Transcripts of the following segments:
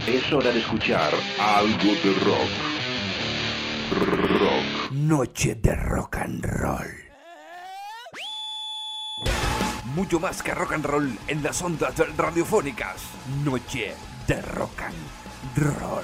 Es hora de escuchar algo de rock. Rock. Noche de rock and roll. Mucho más que rock and roll en las ondas radiofónicas. Noche de rock and roll.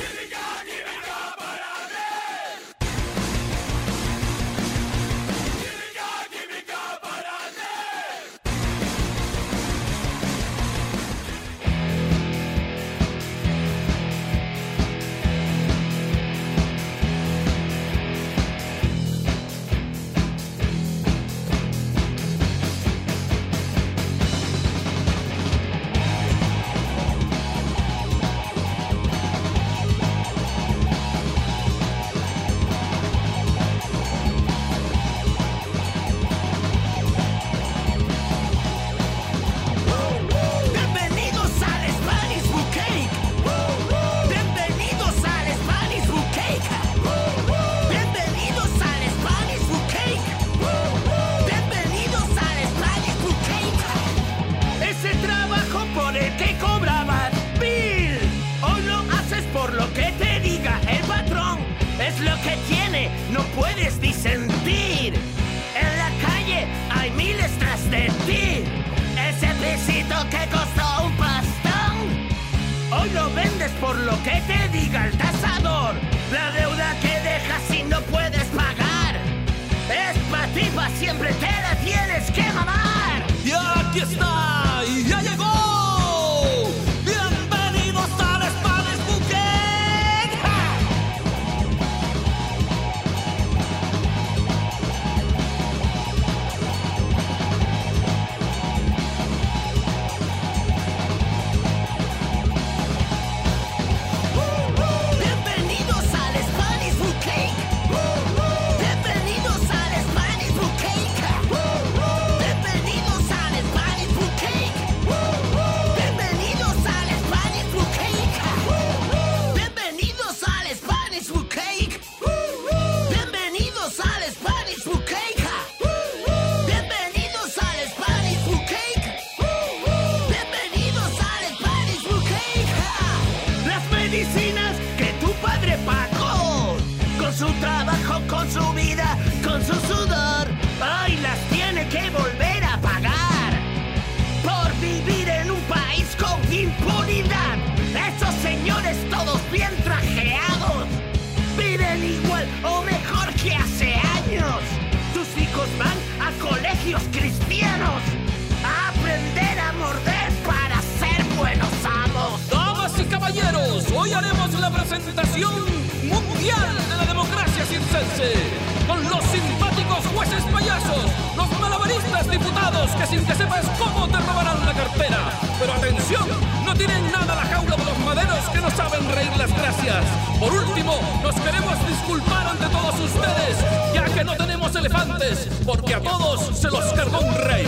Porque a todos se los cargó un rey.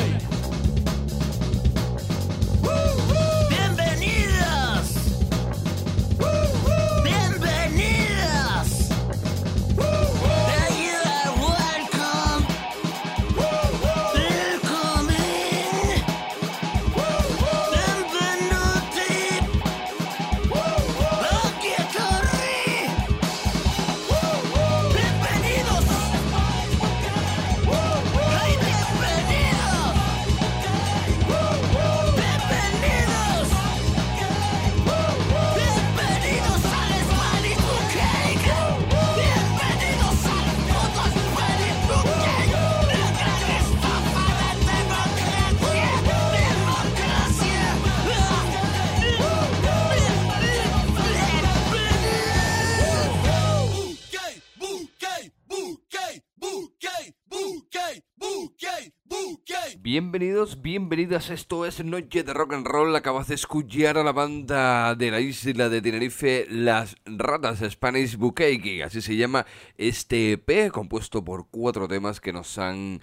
Bienvenidas, esto es Noche de Rock and Roll. Acabas de escuchar a la banda de la isla de Tenerife, Las Ratas Spanish Bouquet, así se llama este EP, compuesto por 4 temas que nos han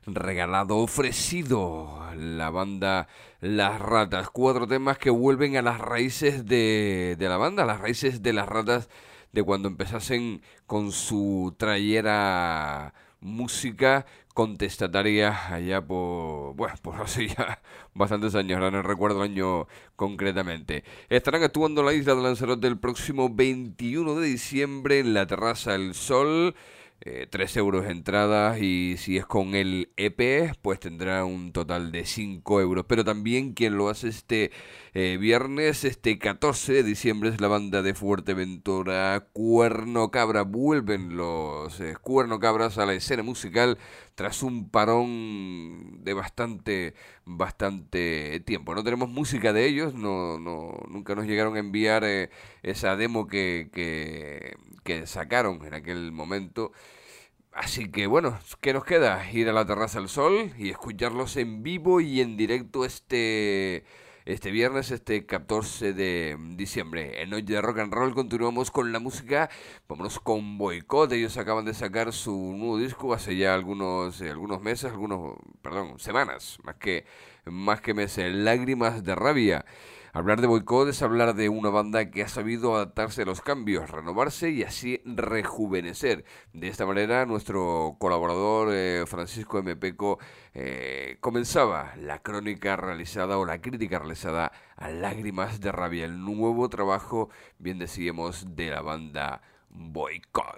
ofrecido la banda Las Ratas. 4 temas que vuelven a las raíces de la banda, a las raíces de Las Ratas, de cuando empezasen con su trayera música contestataria allá por hace ya bastantes años, ahora no recuerdo el año concretamente. Estarán actuando en la isla de Lanzarote el próximo 21 de diciembre en la Terraza El Sol. 3 euros entrada, y si es con el EP pues tendrá un total de 5 euros. Pero también quien lo hace este viernes, este 14 de diciembre, es la banda de Fuerteventura, Cuerno Cabra. Vuelven los Cuerno Cabras a la escena musical tras un parón de bastante tiempo. No tenemos música de ellos, nunca nos llegaron a enviar esa demo que sacaron en aquel momento. Así que bueno, ¿qué nos queda? Ir a la Terraza del Sol y escucharlos en vivo y en directo este viernes, este 14 de diciembre. En Noche de Rock and Roll continuamos con la música. Vámonos con Boicot. Ellos acaban de sacar su nuevo disco hace ya algunos meses, semanas, más que meses. Lágrimas de Rabia. Hablar de Boicot es hablar de una banda que ha sabido adaptarse a los cambios, renovarse y así rejuvenecer. De esta manera, nuestro colaborador Francisco M. Peco comenzaba la crónica realizada o la crítica realizada a Lágrimas de Rabia, el nuevo trabajo, bien decíamos, de la banda Boicot.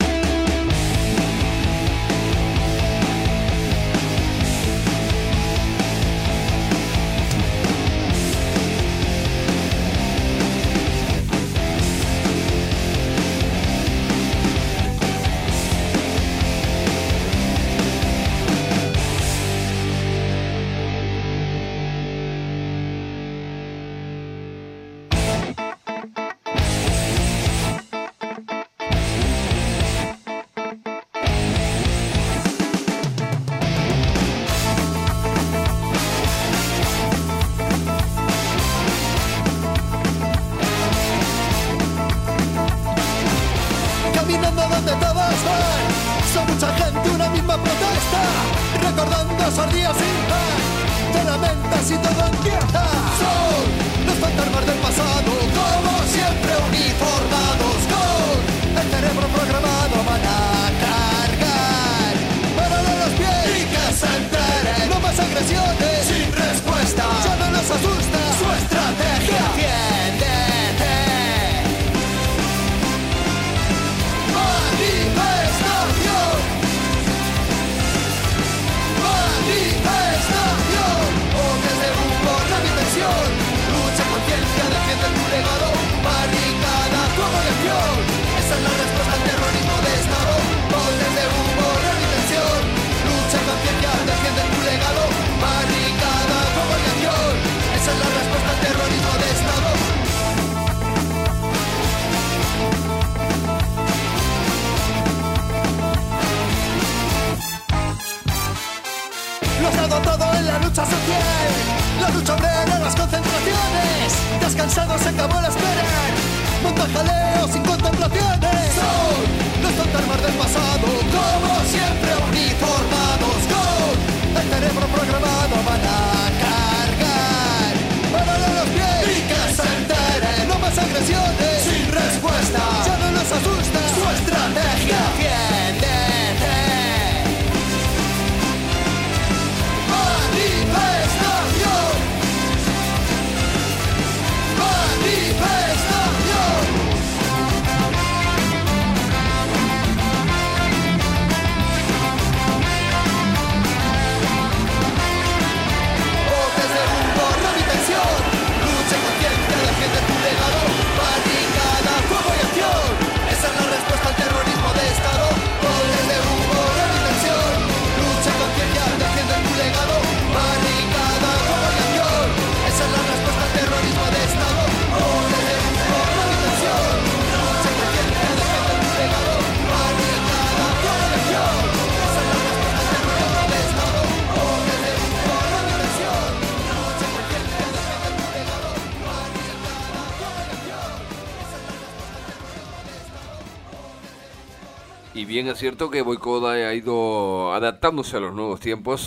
Y bien es cierto que Boicot ha ido adaptándose a los nuevos tiempos,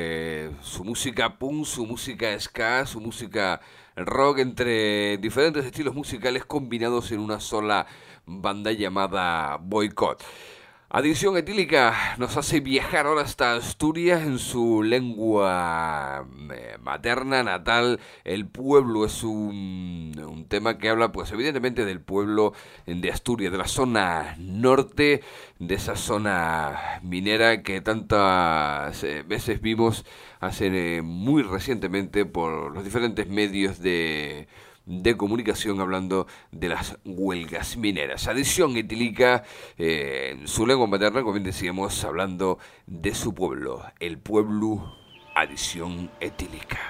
su música punk, su música ska, su música rock, entre diferentes estilos musicales combinados en una sola banda llamada Boicot. Adición etílica nos hace viajar ahora hasta Asturias en su lengua materna, natal. El pueblo es un tema que habla, pues evidentemente, del pueblo de Asturias, de la zona norte, de esa zona minera que tantas veces vimos hace muy recientemente por los diferentes medios de comunicación hablando de las huelgas mineras. Adición etílica en su lengua materna, como bien decíamos, hablando de su pueblo, el pueblo. Adición etílica.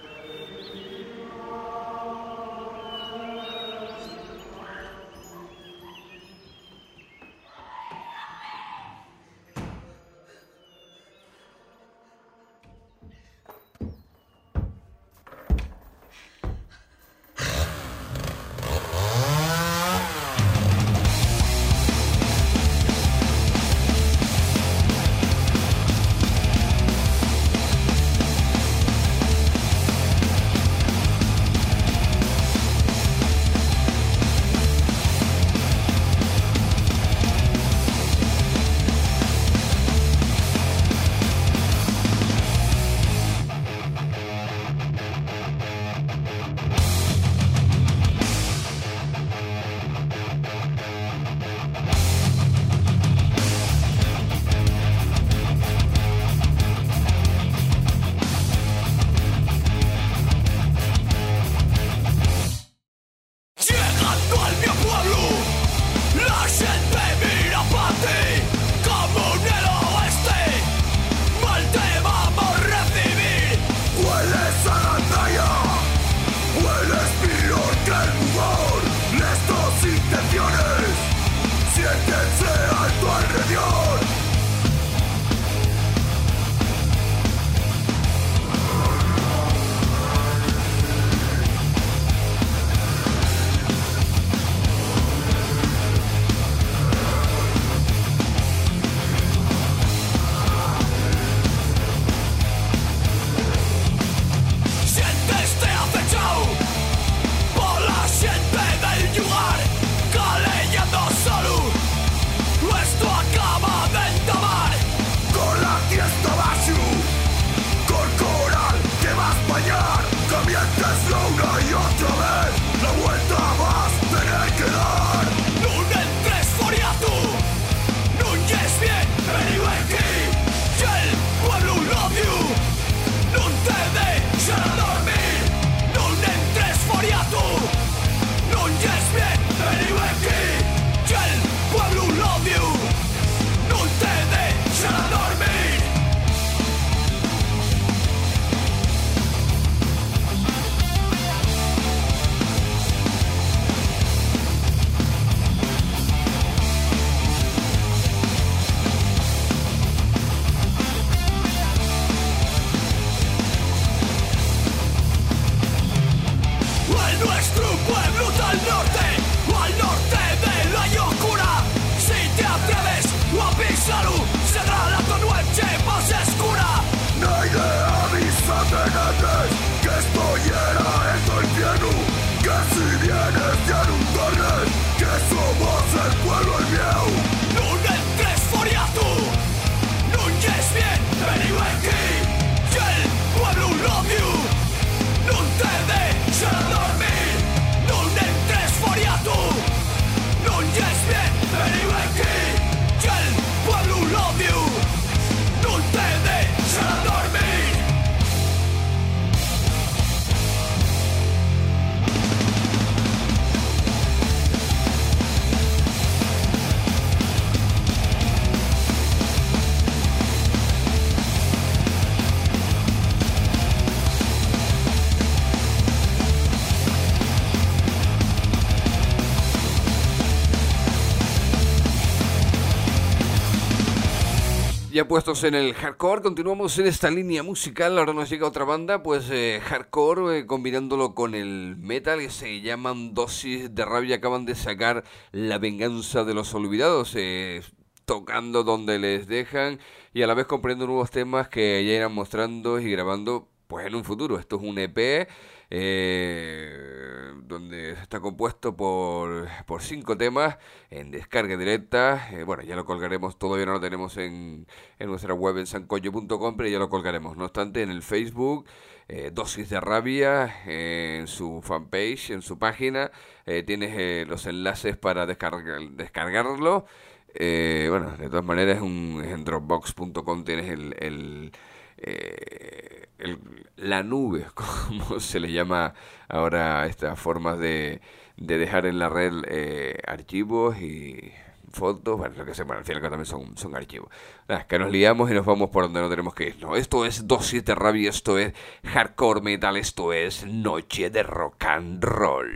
Ya puestos en el hardcore, continuamos en esta línea musical. Ahora nos llega otra banda, pues hardcore, combinándolo con el metal, que se llaman Dosis de Rabia. Acaban de sacar La Venganza de los Olvidados, tocando donde les dejan y a la vez componiendo nuevos temas que ya irán mostrando y grabando pues en un futuro. Esto es un EP donde está compuesto por 5 temas en descarga directa. Bueno, ya lo colgaremos, todavía no lo tenemos en nuestra web en sancocho.com, pero ya lo colgaremos. No obstante, en el Facebook, Dosis de Rabia, en su fanpage, en su página, tienes los enlaces para descargarlo. Bueno, de todas maneras, en Dropbox.com tienes la nube, como se le llama ahora a estas formas de dejar en la red archivos y fotos, bueno, lo que sea, bueno, al final también son archivos. Nada, que nos liamos y nos vamos por donde no tenemos que ir. No, esto es Dosis de Rabia, esto es Hardcore Metal, esto es Noche de Rock and Roll.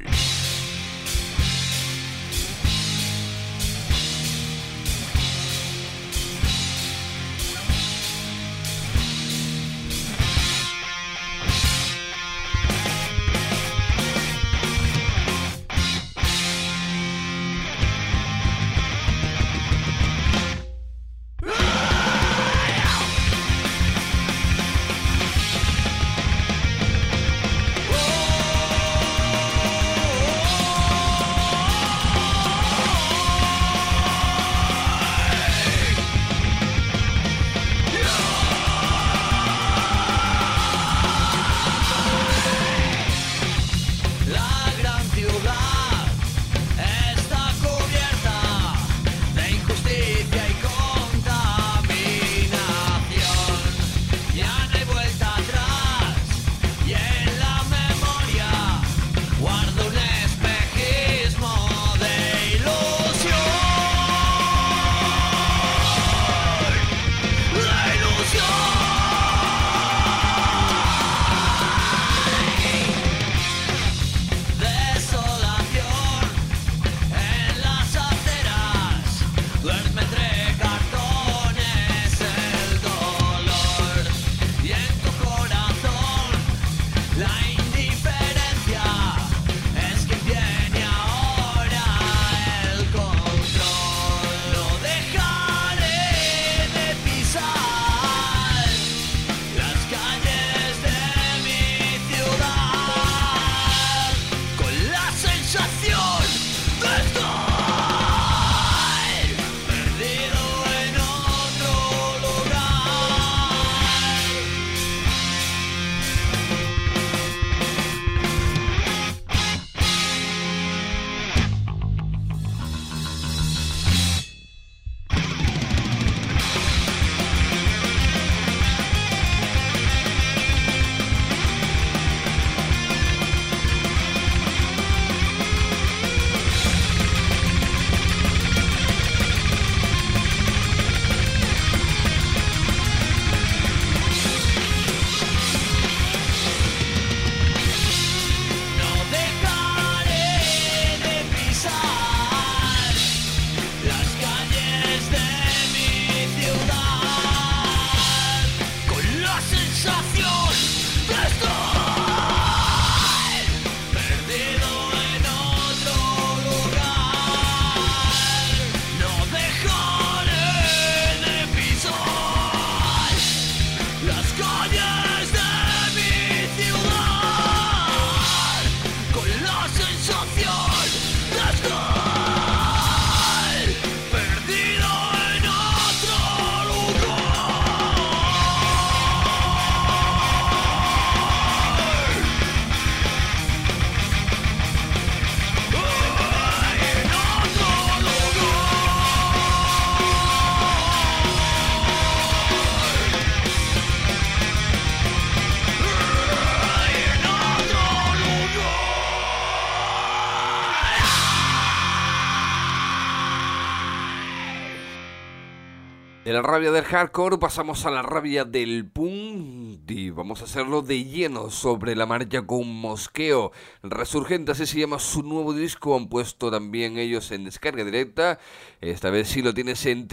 De la rabia del hardcore pasamos a la rabia del punk y vamos a hacerlo de lleno sobre la marcha con Mosqueo. Resurgente, así se llama su nuevo disco, han puesto también ellos en descarga directa. Esta vez sí lo tienes en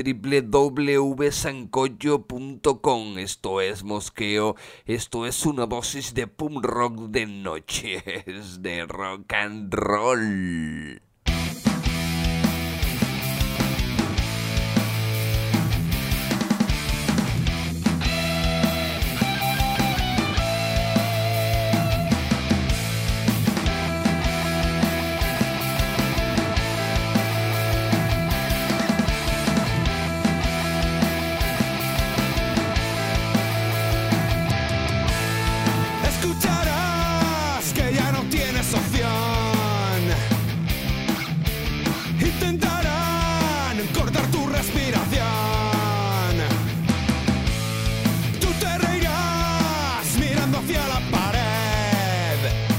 www.sancocho.com. Esto es Mosqueo, esto es una dosis de punk rock de noches de rock and roll. intentarán cortar tu respiración. Tú te reirás mirando hacia la pared.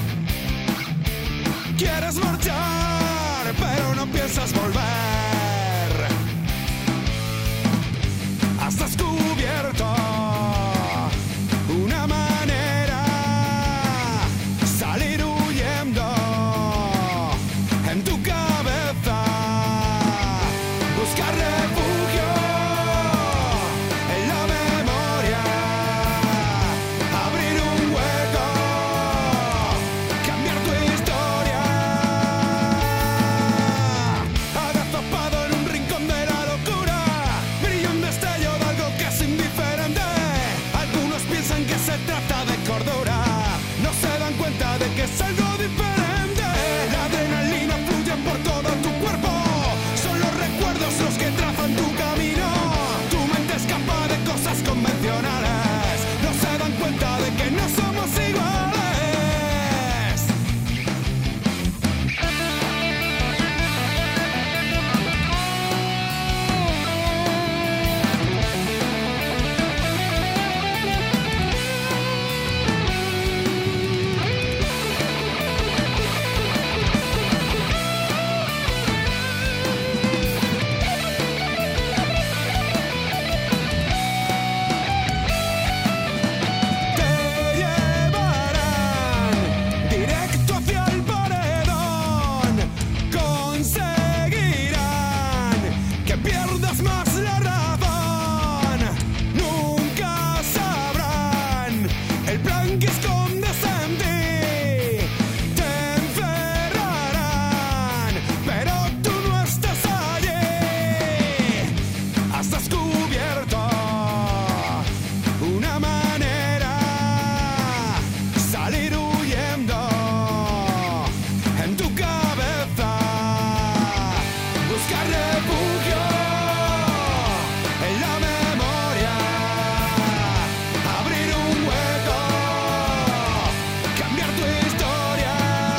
Quieres marchar, pero no piensas volver. Has descubierto una manera, salir huyendo en tu cabeza, buscar refugio en la memoria, abrir un hueco, cambiar tu historia. Agazapado en un rincón de la locura, brilla un destello de algo que es indiferente. Algunos piensan que se trata de cordura, no se dan cuenta de que es algo diferente. La adrenalina fluye por todo tu cuerpo, son los recuerdos los que trazan tu camino. Tu mente es capaz de cosas convencionales, no se dan cuenta de que no somos iguales. Te llevarán directo hacia el paredón, conseguirán que pierdas más la razón. Nunca sabrán el plan que escondes en ti. Te encerrarán, pero tú no estás allí. Has descubierto una manera, salir huyendo en tu cabeza, buscar refugio en la memoria, abrir un hueco, cambiar tu historia.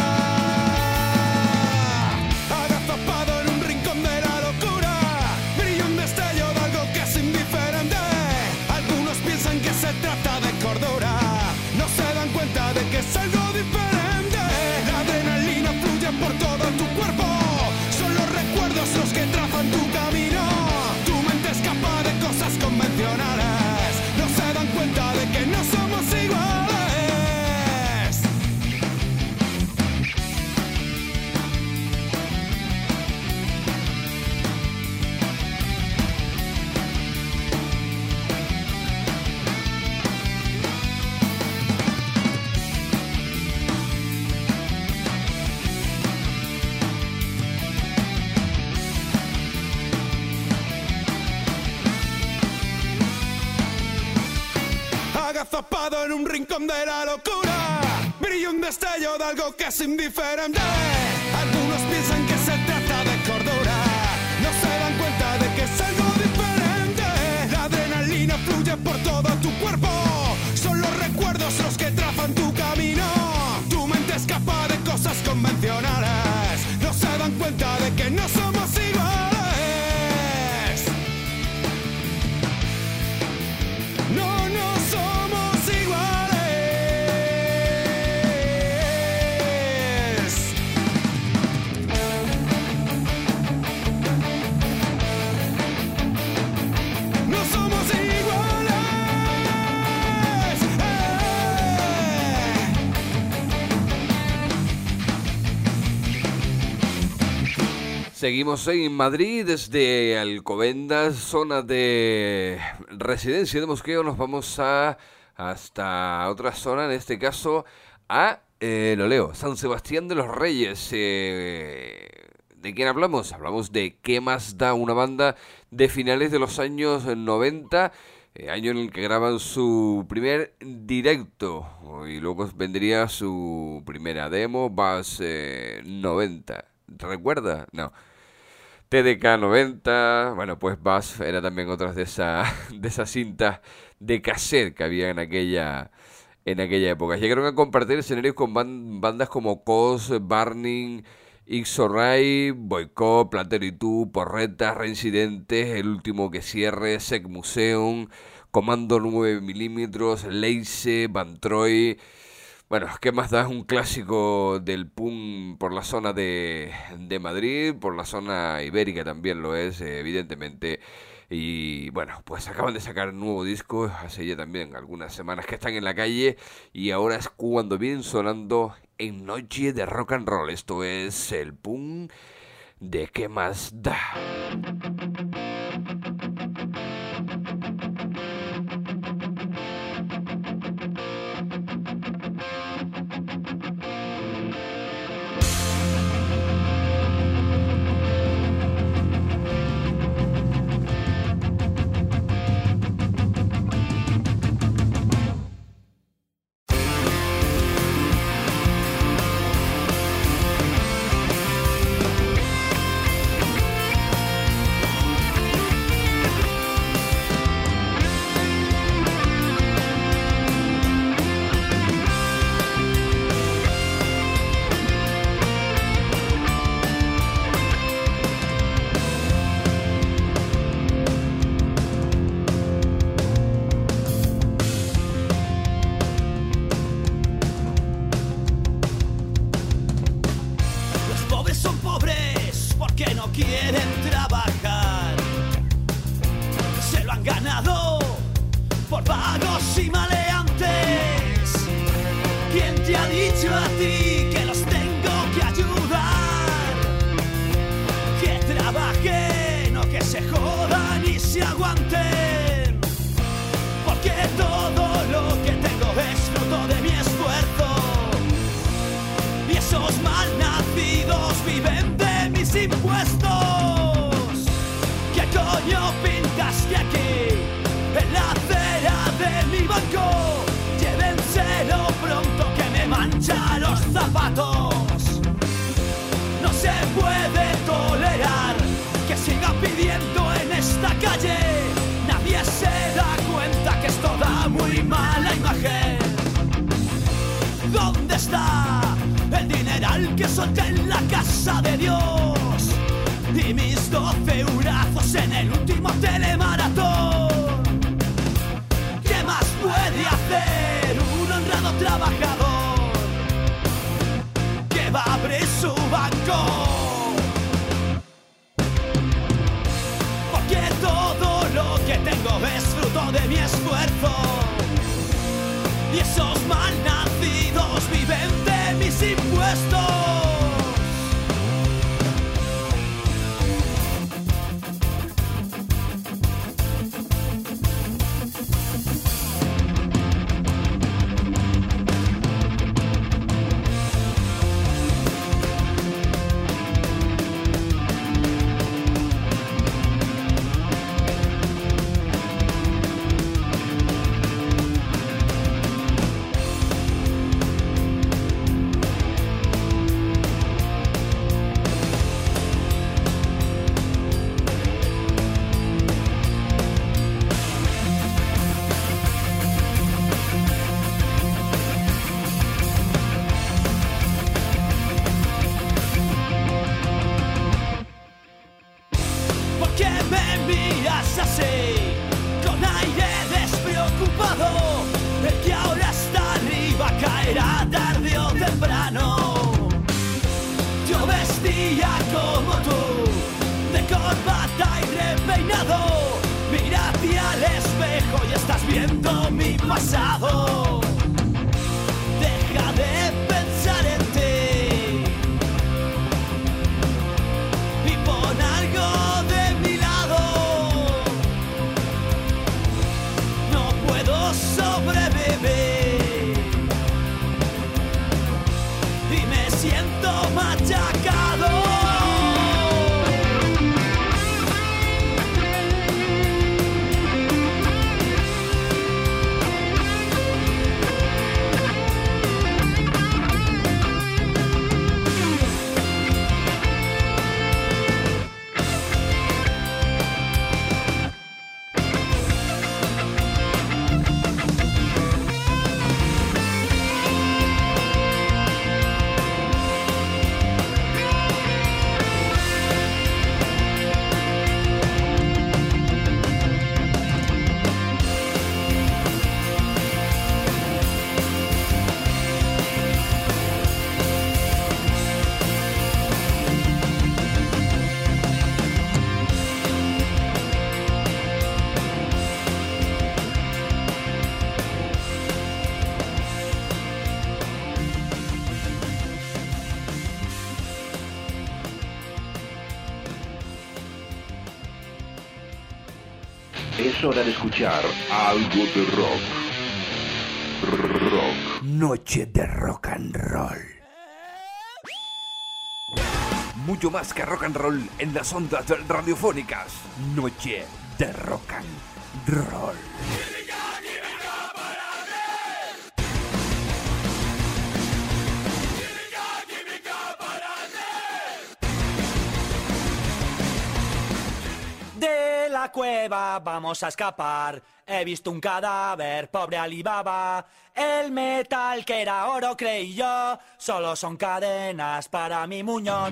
Agazapado en un rincón de la locura, brilla un destello de algo que es indiferente. Algunos piensan que se trata de cordura, no se dan cuenta de que es algo diferente. La adrenalina fluye por todo tu cuerpo, son los recuerdos los que trazan tu camino. Tu mente es capaz de cosas convencionales, no se dan cuenta de que no somos iguales. Agazapado en un rincón de la locura, brilla un destello de algo que es indiferente. Algunos piensan que se trata de cordura, no se dan cuenta de que es algo diferente. La adrenalina fluye por todo tu cuerpo, son los recuerdos los que trazan tu camino. Tu mente es capaz de cosas convencionales, no se dan cuenta de que no somos iguales. No, no somos iguales. No somos iguales. Seguimos en Madrid, desde Alcobendas, zona de residencia de Mosqueo. Nos vamos hasta otra zona, en este caso lo leo, San Sebastián de los Reyes. ¿De quién hablamos? Hablamos de ¿Qué más da?, una banda de finales de los años 90, año en el que graban su primer directo, y luego vendría su primera demo, Bass 90. ¿Recuerda? No. TDK 90, bueno, pues Bass era también otra de esas cintas de cassette que había en aquella época. Llegaron a compartir escenarios con bandas como Cos, Burning Ixorray, Boicot, Platero y tú, Porreta, Reincidentes, El último que cierre, Sec Museum, Comando 9 milímetros, Leice, Van Troy. Bueno, ¿qué más da? Es un clásico del punk por la zona de Madrid, por la zona ibérica también lo es, evidentemente. Y bueno, pues acaban de sacar un nuevo disco, hace ya también algunas semanas que están en la calle y ahora es cuando vienen sonando en Noche de Rock and Roll. Esto es el punk de ¿Qué más da? Es hora de escuchar algo de rock. Rock. Noche de rock and roll. Mucho más que rock and roll en las ondas radiofónicas. Noche de rock and roll. De la cueva vamos a escapar. He visto un cadáver, pobre Alibaba. El metal que era oro creí yo, solo son cadenas para mi muñón.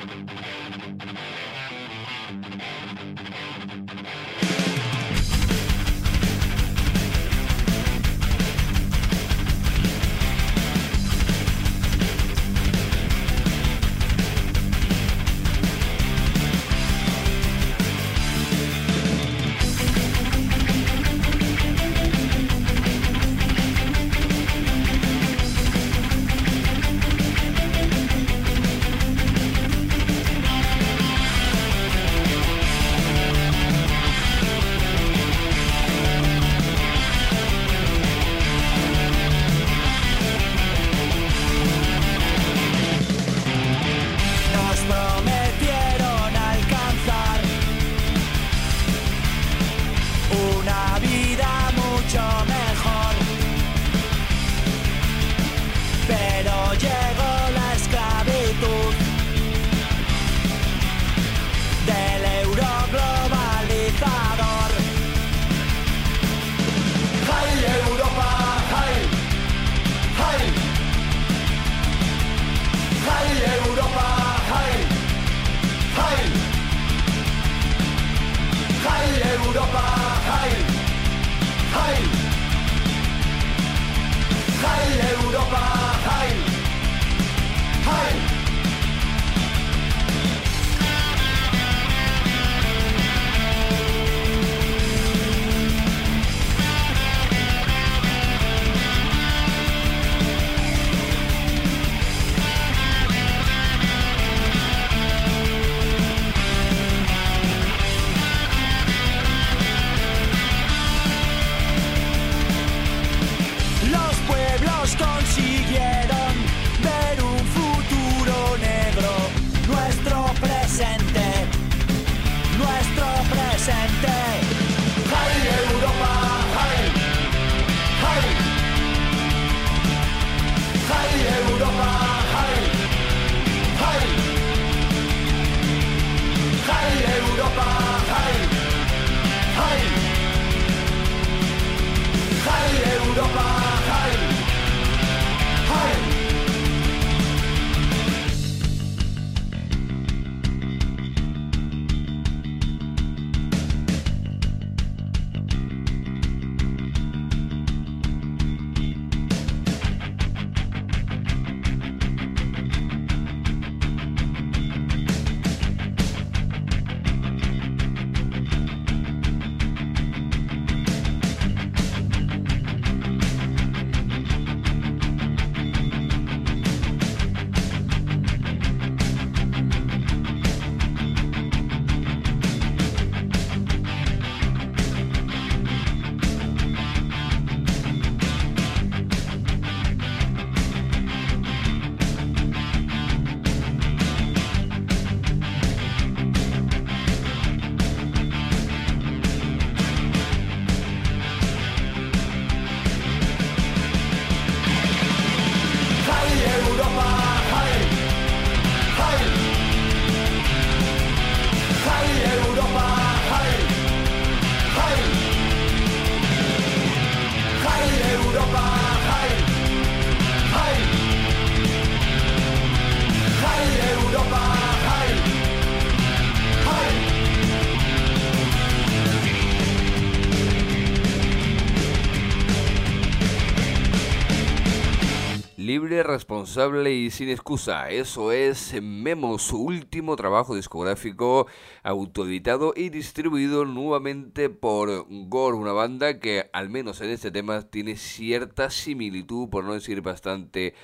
Libre, responsable y sin excusa. Eso es Memo, su último trabajo discográfico, autoeditado y distribuido nuevamente por Gore, una banda que al menos en este tema tiene cierta similitud, por no decir bastante,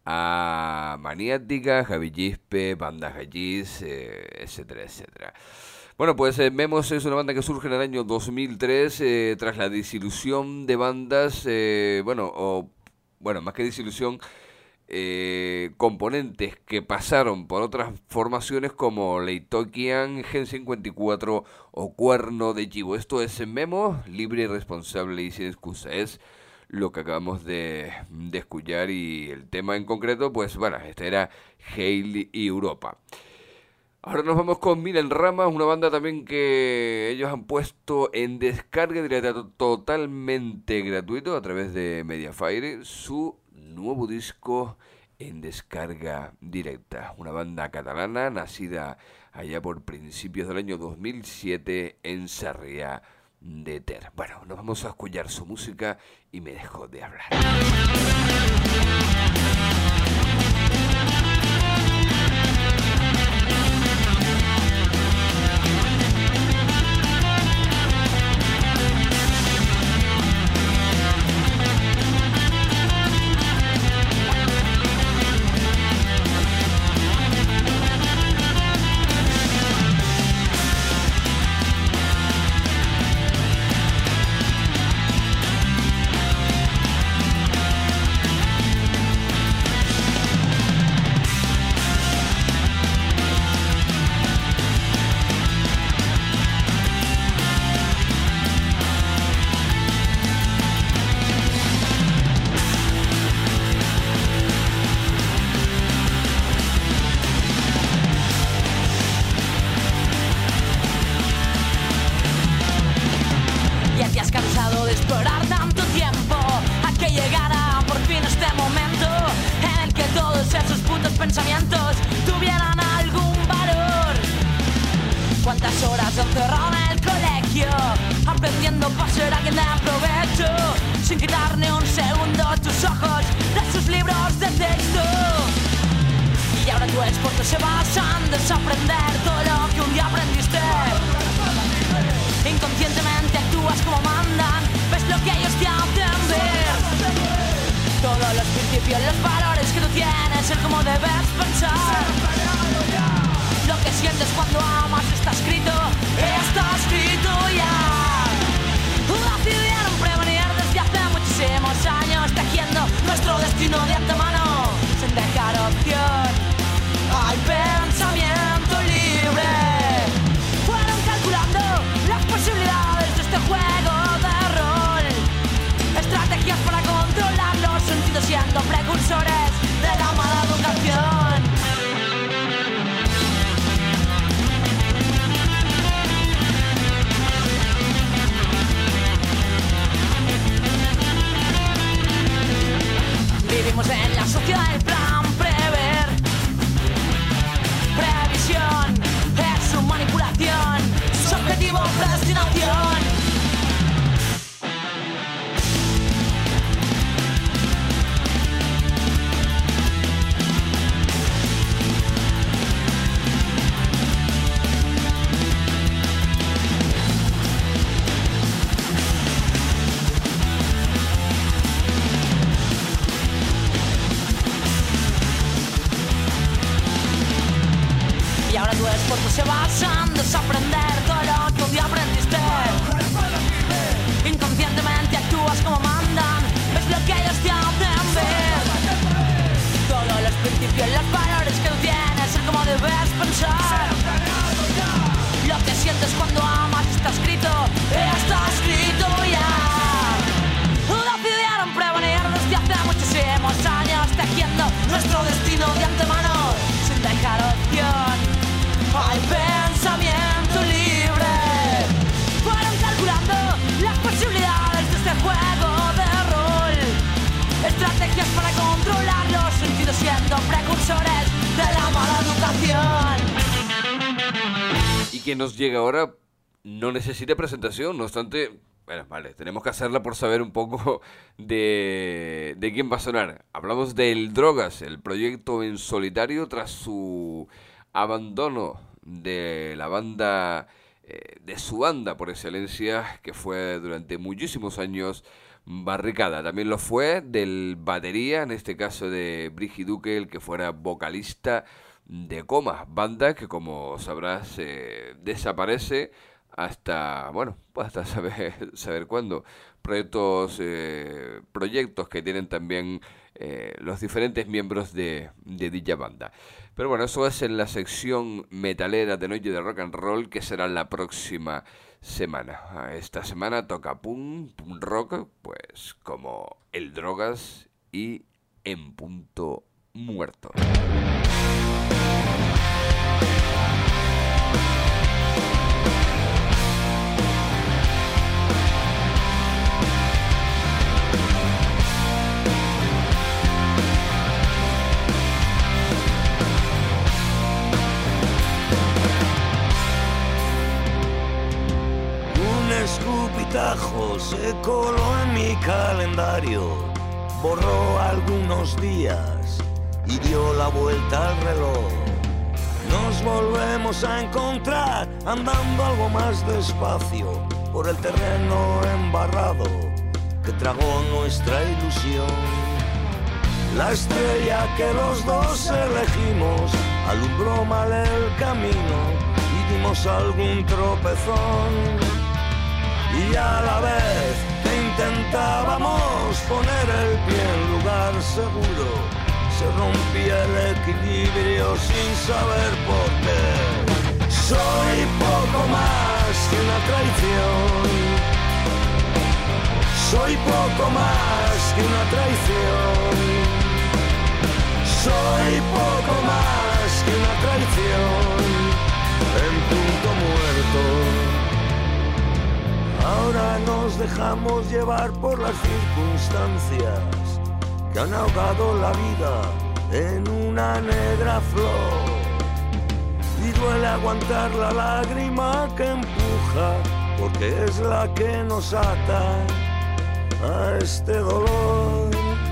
a Maniática, Javi Gispe, Banda Gallis, etcétera, etcétera. Bueno, pues Memos es una banda que surge en el año 2003 tras la desilusión de bandas, más que desilusión, componentes que pasaron por otras formaciones como Leitokian, Gen 54 o Cuerno de Chivo. Esto es Memo, libre, responsable y sin excusa. Es lo que acabamos de escuchar, y el tema en concreto, pues bueno, este era Hail Europa. Ahora nos vamos con Milen Rama, una banda también que ellos han puesto en descarga directa totalmente gratuito a través de Mediafire su nuevo disco en descarga directa. Una banda catalana nacida allá por principios del año 2007 en Sarriá de Ter. Bueno, nos vamos a escuchar su música y me dejo de hablar. Que nos llega ahora no necesita presentación, no obstante, bueno, vale, tenemos que hacerla por saber un poco de quién va a sonar. Hablamos del Drogas, el proyecto en solitario tras su abandono de la banda, de su banda por excelencia, que fue durante muchísimos años barricada. También lo fue del batería, en este caso de Brigi Duque, el que fuera vocalista de Coma, banda que, como sabrás, desaparece hasta, bueno, pues hasta saber cuándo. Proyectos que tienen también los diferentes miembros de dicha banda. Pero bueno, eso es en la sección metalera de Noche de Rock and Roll, que será la próxima semana. Esta semana toca punk rock, pues como El Drogas y En Punto Muerto. Escupitajo se coló en mi calendario, borró algunos días y dio la vuelta al reloj. Nos volvemos a encontrar andando algo más despacio por el terreno embarrado que tragó nuestra ilusión. La estrella que los dos elegimos alumbró mal el camino y dimos algún tropezón. Y a la vez que intentábamos poner el pie en lugar seguro, se rompía el equilibrio sin saber por qué. Soy poco más que una traición. Soy poco más que una traición. Soy poco más que una traición. En punto muerto. Ahora nos dejamos llevar por las circunstancias que han ahogado la vida en una negra flor. Y duele aguantar la lágrima que empuja, porque es la que nos ata a este dolor.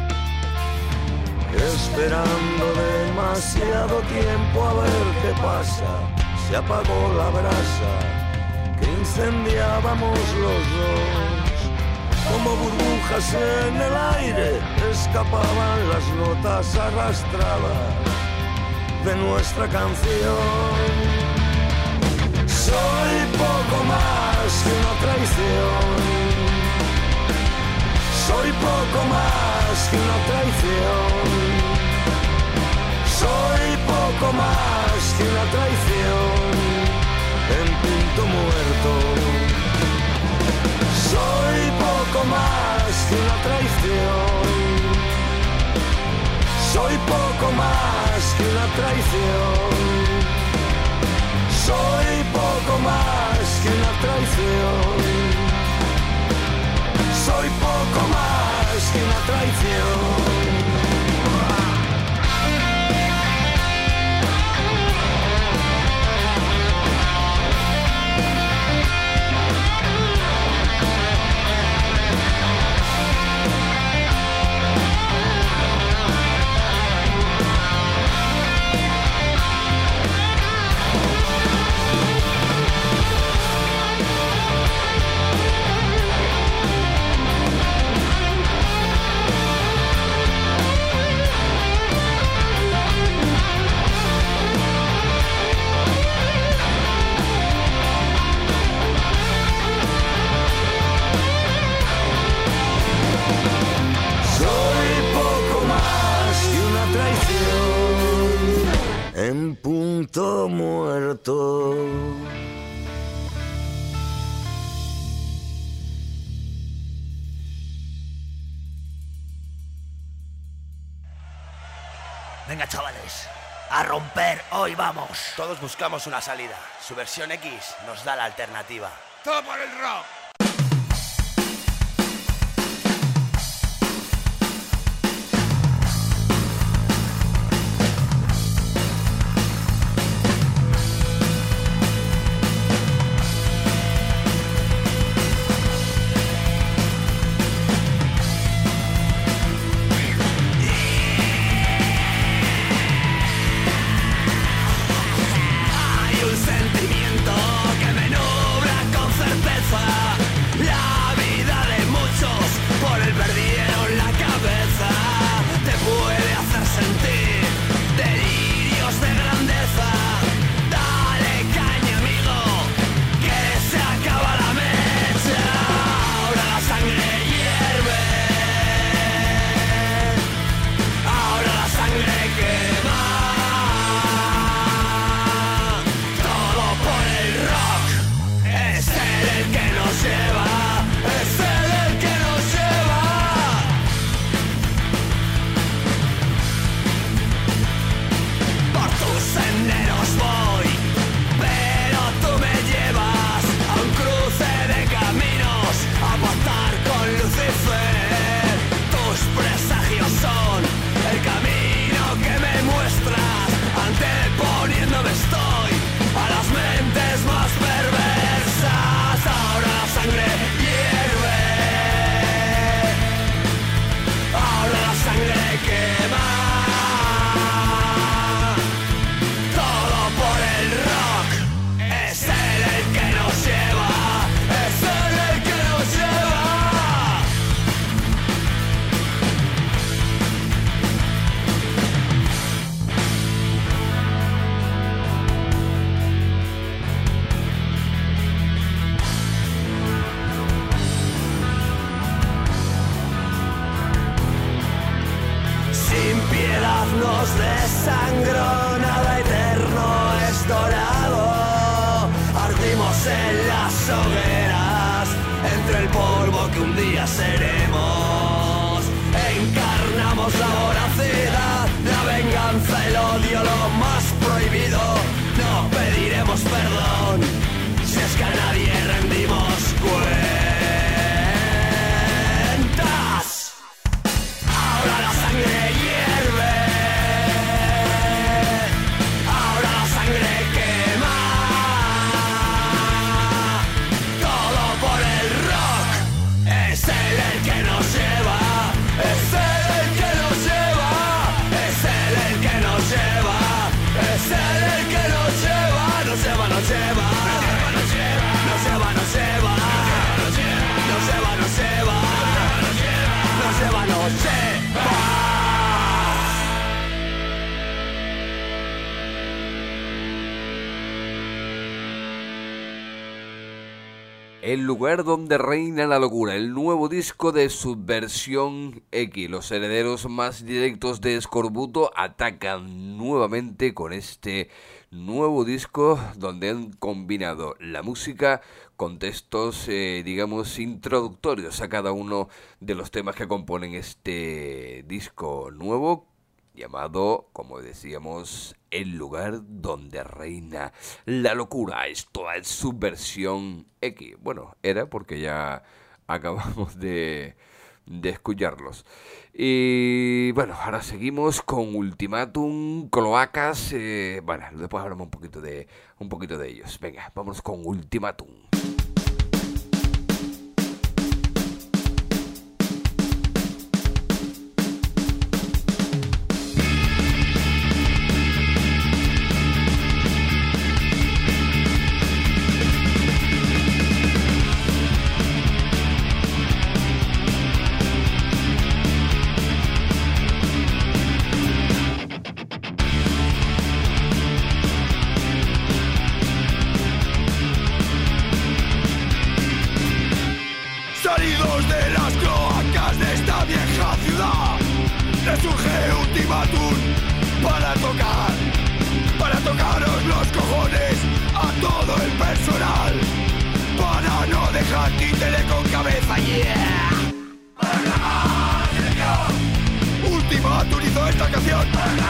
Esperando demasiado tiempo a ver qué pasa, se apagó la brasa que incendiábamos los dos. Como burbujas en el aire escapaban las notas arrastradas de nuestra canción. Soy poco más que una traición. Soy poco más que una traición. Soy poco más que una traición. En punto muerto. Soy poco más que una traición. Soy poco más que una traición. Soy poco más que una traición. Soy poco más que una traición. En punto muerto. Venga, chavales, a romper, hoy vamos. Todos buscamos una salida. Su versión X nos da la alternativa. ¡Todo por el rock! Hay un sentimiento que me nubla con certeza. hogueras, entre el polvo que un día seremos. Encarnamos la voracidad, la venganza, el odio, lo más prohibido. No pediremos perdón, si es que a nadie rendimos cuentas. Ahora la sangre hierve, ahora la sangre quema. Todo por el rock, es él el que nos lleva, es él el que nos lleva, es él el que nos lleva, es él el que nos lleva, nos lleva, nos lleva, nos lleva, nos lleva, nos lleva, nos lleva, nos lleva, nos lleva, nos lleva, nos lleva. El lugar donde reina la locura, el nuevo disco de Subversión X. Los herederos más directos de Escorbuto atacan nuevamente con este nuevo disco donde han combinado la música con textos, digamos, introductorios a cada uno de los temas que componen este disco nuevo, llamado, como decíamos, El lugar donde reina la locura. Esto es Subversión X. Bueno, era porque ya acabamos de escucharlos. Y bueno, ahora seguimos con Ultimátum, Cloacas. Bueno, después hablamos un poquito de ellos. Venga, vamos con Ultimátum. Salidos de las cloacas de esta vieja ciudad, resurge Ultimátum para tocaros los cojones a todo el personal, para no dejar títere con cabeza, yeah. Ultimátum hizo esta canción,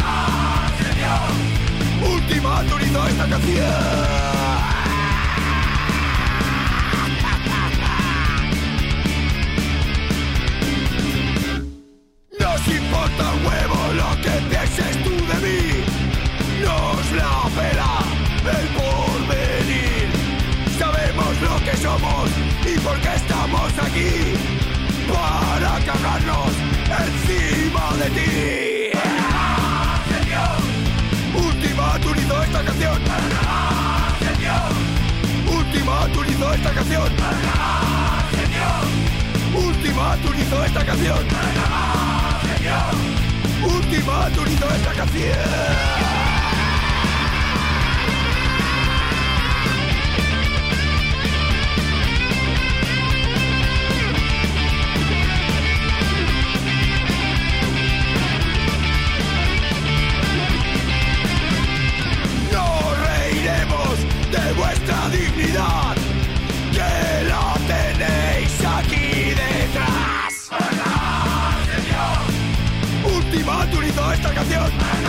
Ultimátum hizo esta canción. Nos importa un huevo lo que pienses tú de mí, nos la pela el porvenir. Sabemos lo que somos y por qué estamos aquí, para cagarnos encima de ti. Ultimátum hizo esta canción, Ultimátum hizo esta canción, Ultimátum hizo esta canción, Ultimátum hizo esta canción. No reiremos de vuestra dignidad, que la tenéis aquí detrás. Ultimátum hizo esta canción,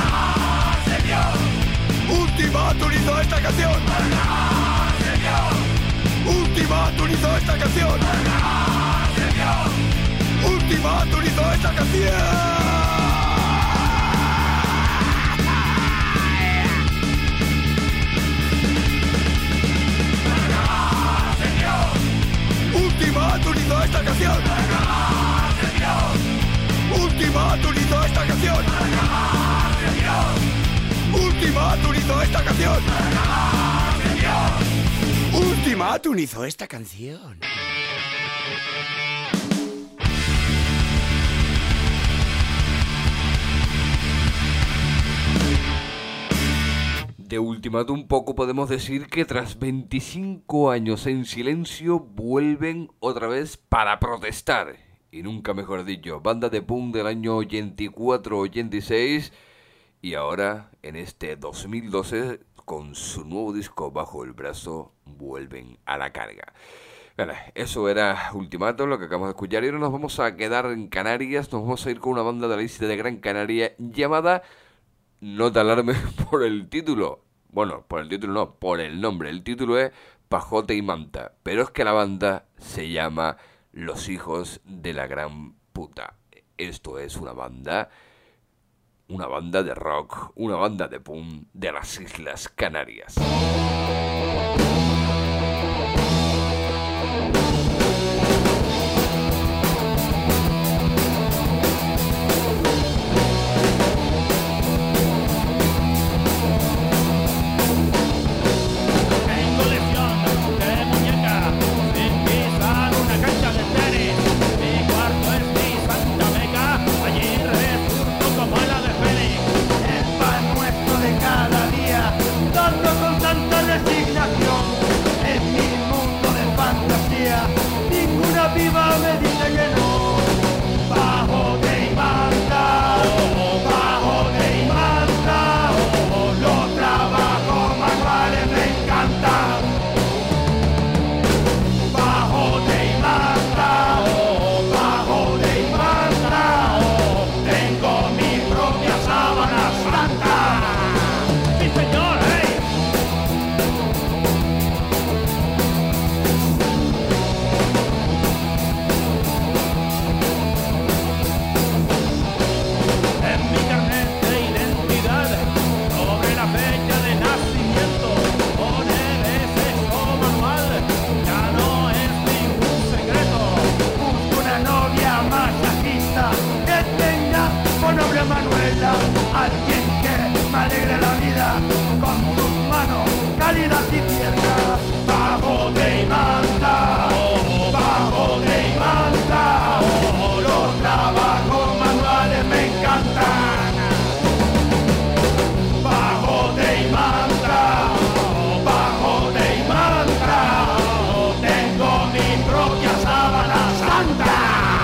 Ultimátum hizo esta canción, Ultimátum hizo esta canción, Ultimátum hizo esta canción. Ultimátum hizo esta canción, Ultimátum hizo esta canción, Ultimátum hizo esta canción, Ultimátum hizo esta canción. De Ultimátum poco podemos decir que tras 25 años en silencio vuelven otra vez para protestar. Y nunca mejor dicho, banda de punk del año 84-86 y ahora en este 2012 con su nuevo disco bajo el brazo, vuelven a la carga. Vale, eso era Ultimátum, lo que acabamos de escuchar. Y ahora nos vamos a quedar en Canarias. Nos vamos a ir con una banda de la isla de Gran Canaria llamada, no te alarmes por el título, bueno, por el título no, por el nombre. El título es Pajote y Manta, pero es que la banda se llama Los Hijos de la Gran Puta. Esto es una banda de rock, una banda de punk de las Islas Canarias. Viva me dice que no. Pajote y Manta, Pajote y Manta, los trabajos manuales me encantan. Pajote y Manta, Pajote y Manta, tengo mi propia sábana santa. ¡Sí, señor! Manuela, alguien que me alegre la vida con tus manos cálidas y tiernas. Pajote y Manta, Pajote y Manta, los trabajos manuales me encantan. Pajote y Manta, Pajote y Manta, tengo mi propia sábana santa.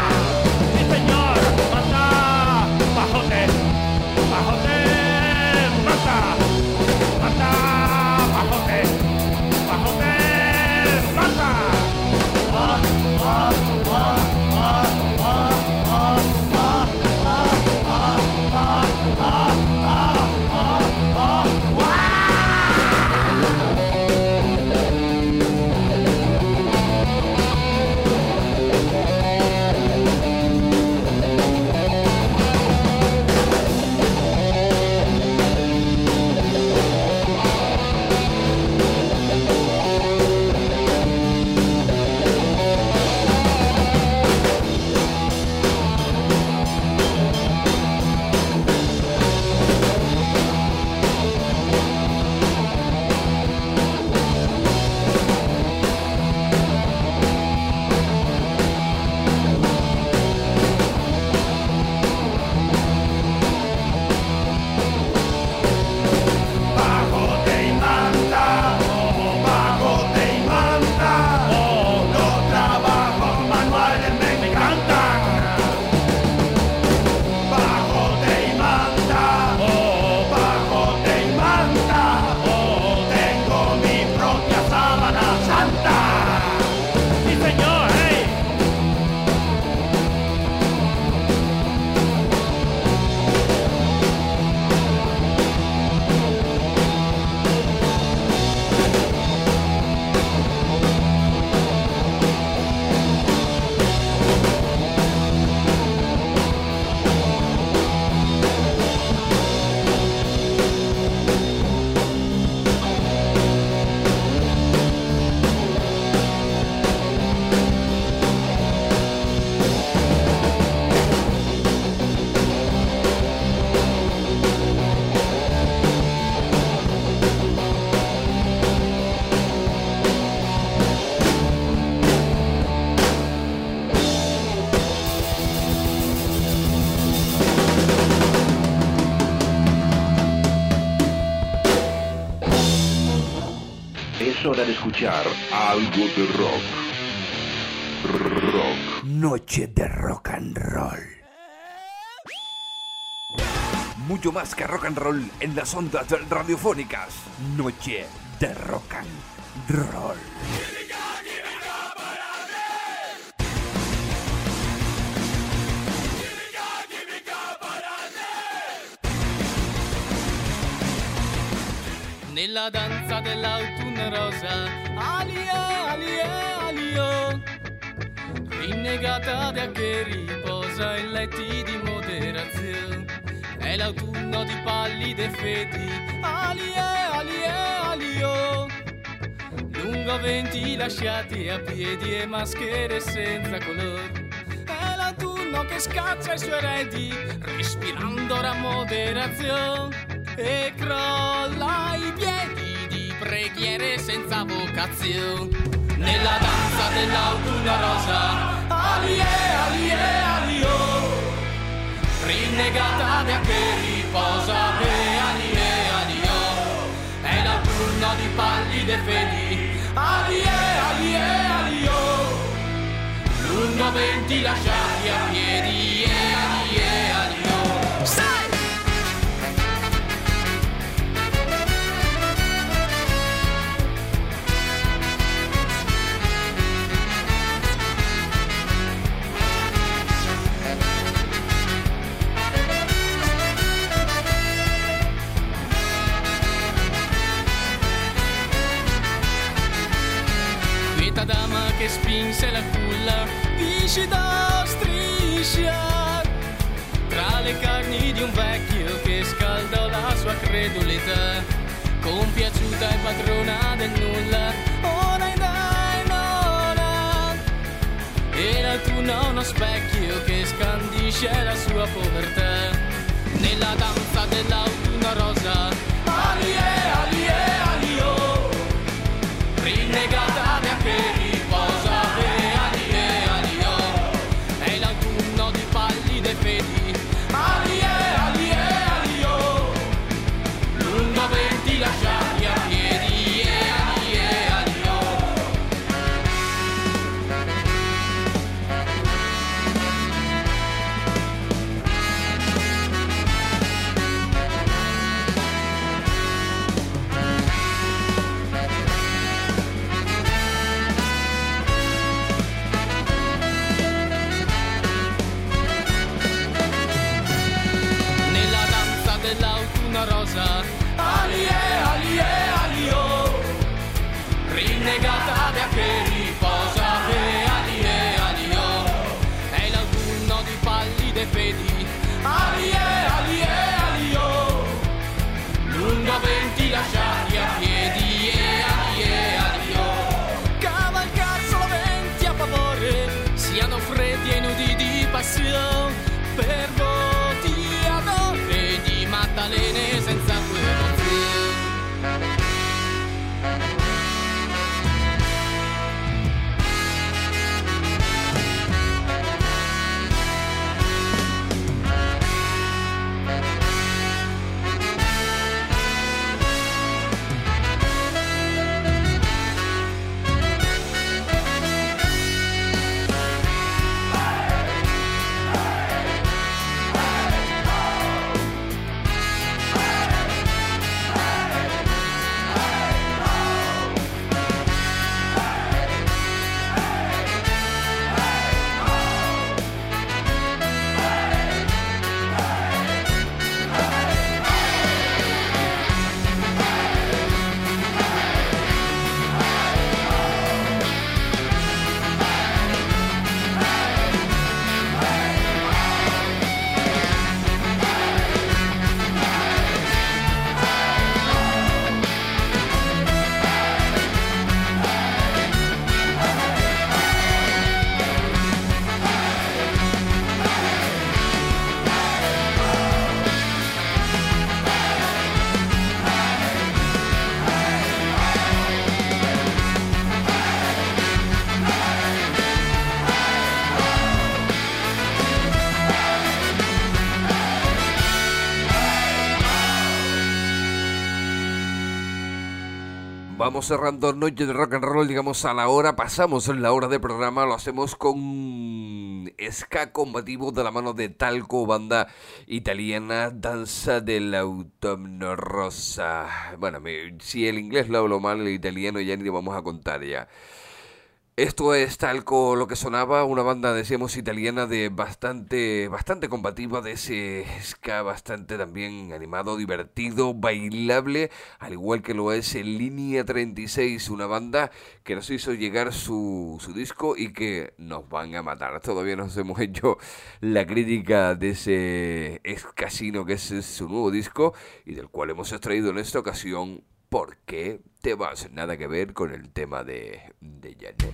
Es hora de escuchar algo de rock. Rock. Noche de rock and roll. mucho más que rock and roll en las ondas radiofónicas. Noche de rock and roll. Nella danza dell'autunno rosa, alie, alie, alio, rinnegata da che riposa in letti di moderazione. È l'autunno di pallide feti, alie, alie, alio, lungo venti lasciati a piedi e maschere senza colore. È l'autunno che scaccia i suoi eredi, respirando la moderazione. E crolla i piedi di preghiere senza vocazione. Nella danza dell'autunno rosa, alie, alie, alio, rinnegata da che riposa, e alie, alio, è l'autunno di pallide fedi, alie, alie, alio, lungo venti lasciati a piedi, e alie, alio. Sai! Dama che spinse la culla viscida striscia tra le carni di un vecchio che scaldò la sua credulità, compiaciuta e padrona del nulla, ora dai nona, e l'autunno uno specchio che scandisce la sua povertà. Nella danza dell'autunno rosa, alie, alie, alio, rinnegata da che riposa, e alie, alio, è l'autunno di pallide fedi, alie, alie, alio, lungo venti lasciati a piedi, e alie, alio. Rosa, alie, alie, alio, rinnegata da che riposa, e alie, alio, è l'autunno di pallide fedi, alie, alie, alio, lungo venti lasciati a piedi, e alie, alio, cavalcazzano venti a favore, siano freddi e nudi di passione, per voti adore di Maddalene senza quell'ozione. Vamos cerrando Noche de Rock and Roll, digamos a la hora, pasamos la hora de programa, lo hacemos con ska combativo de la mano de Talco, banda italiana, Danza del Autunno Rosa. Bueno, si el inglés lo hablo mal, el italiano ya ni te vamos a contar ya. Esto es Talco, lo que sonaba, una banda, decíamos, italiana de bastante combativa, de ese ska bastante también animado, divertido, bailable, al igual que lo es en Línea 36, una banda que nos hizo llegar su disco y que nos van a matar. Todavía nos hemos hecho la crítica de ese ex casino que es su nuevo disco y del cual hemos extraído en esta ocasión ¿Por qué te vas? Nada que ver con el tema de Janet.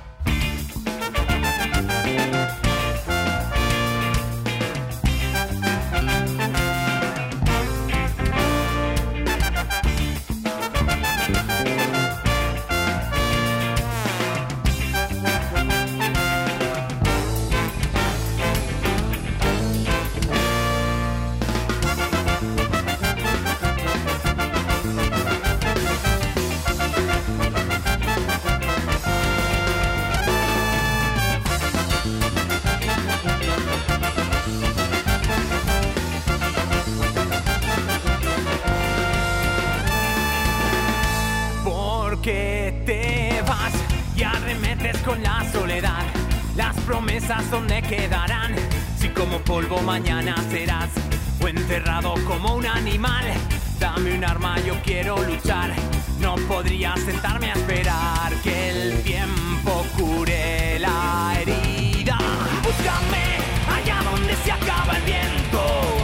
Que te vas y arremetes con la soledad. Las promesas ¿dónde quedarán? Si como polvo mañana serás o enterrado como un animal. Dame un arma, yo quiero luchar. No podría sentarme a esperar que el tiempo cure la herida. Búscame allá donde se acaba el viento.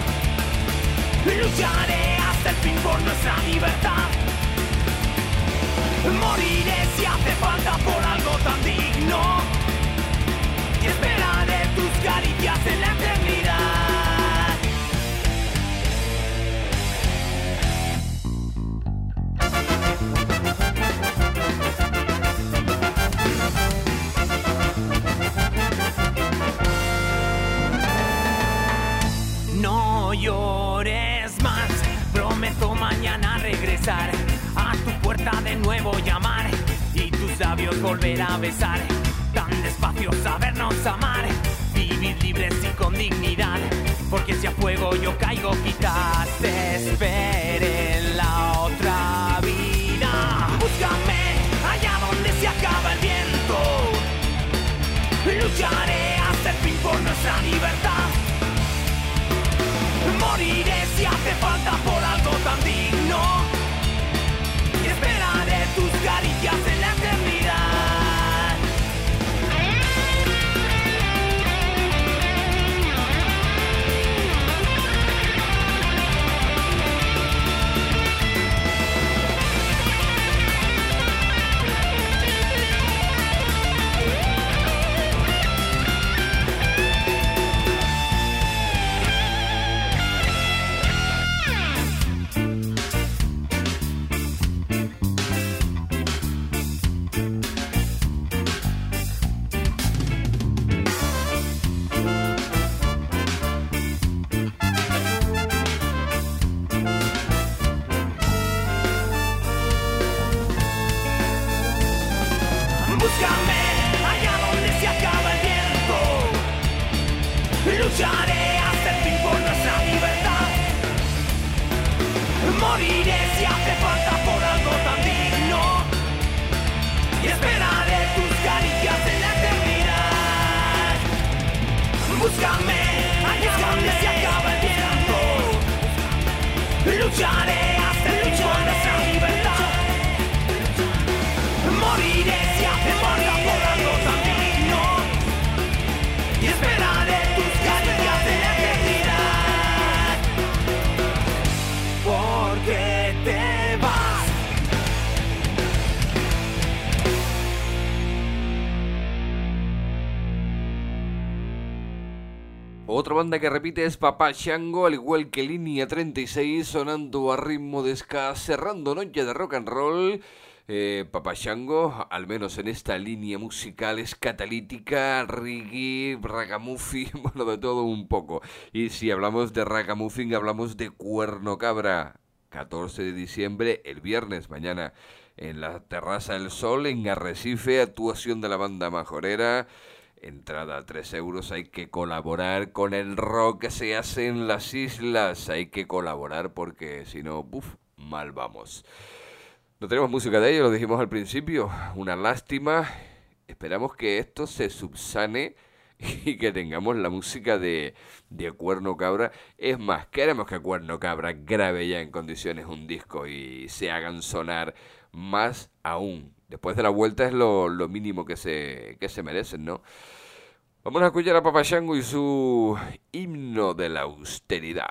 Lucharé hasta el fin por nuestra libertad. Moriré si hace falta por algo tan digno. Y esperaré tus caricias en la eternidad. No llores más, prometo mañana regresar. A tu puerta de nuevo llamar y tus labios volver a besar. Tan despacio sabernos amar, vivir libres y con dignidad. Porque si a fuego yo caigo quizás te espere en la otra vida. Búscame allá donde se acaba el viento. Lucharé hasta el fin por nuestra libertad. Moriré si hace falta por algo tan digno. Y esperaré tus caricias en la eternidad. Lucharé hasta el fin por nuestra libertad. Moriré si hace falta por algo tan digno. Y esperaré tus caricias en la eternidad. Búscame allá donde se acaba el tiempo. Lucharé hasta el fin por nuestra libertad. Moriré si hace falta por algo tan digno. Y esperaré tus caricias en la eternidad. Porque te vas. Otra banda que repite es Papá Shango, al igual que Línea 36, sonando a ritmo de ska, cerrando noche de rock and roll. Papá Shango, al menos en esta línea musical, es catalítica, reggae, ragamuffin, bueno, de todo un poco. Y si hablamos de ragamuffin, hablamos de Cuerno Cabra. 14 de diciembre, el viernes, mañana, en la Terraza del Sol, en Arrecife, actuación de la banda majorera. entrada a 3 euros. Hay que colaborar con el rock que se hace en las islas. Hay que colaborar porque si no, mal vamos. No tenemos música de ello, lo dijimos al principio. Una lástima. Esperamos que esto se subsane y que tengamos la música de Cuerno Cabra. Es más, queremos que Cuerno Cabra grabe ya en condiciones un disco y se hagan sonar más aún. Después de la vuelta es lo mínimo que se merecen, ¿no? Vamos a escuchar a Papa Shango y su himno de la austeridad.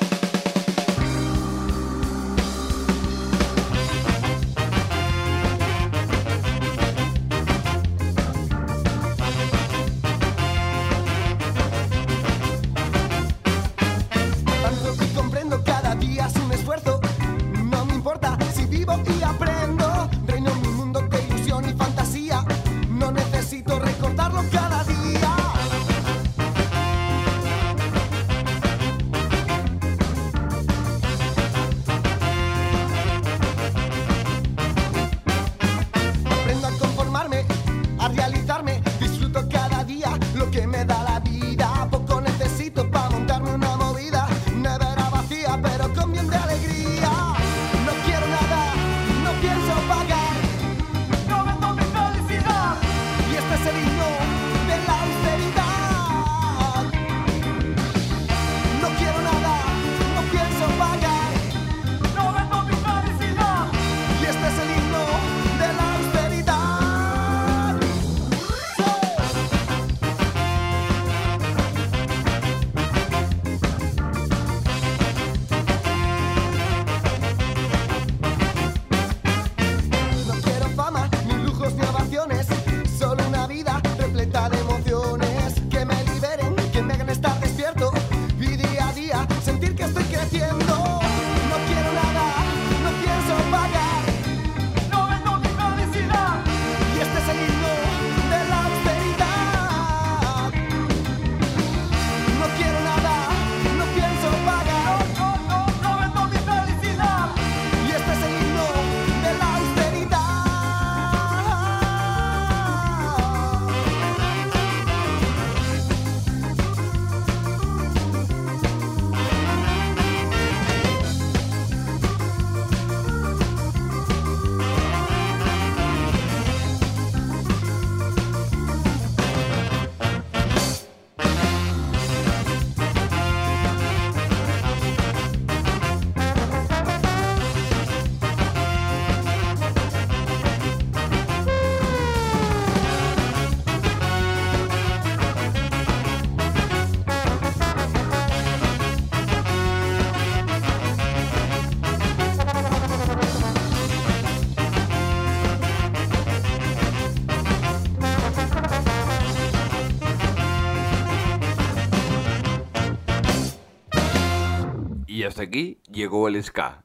Y hasta aquí llegó el ska.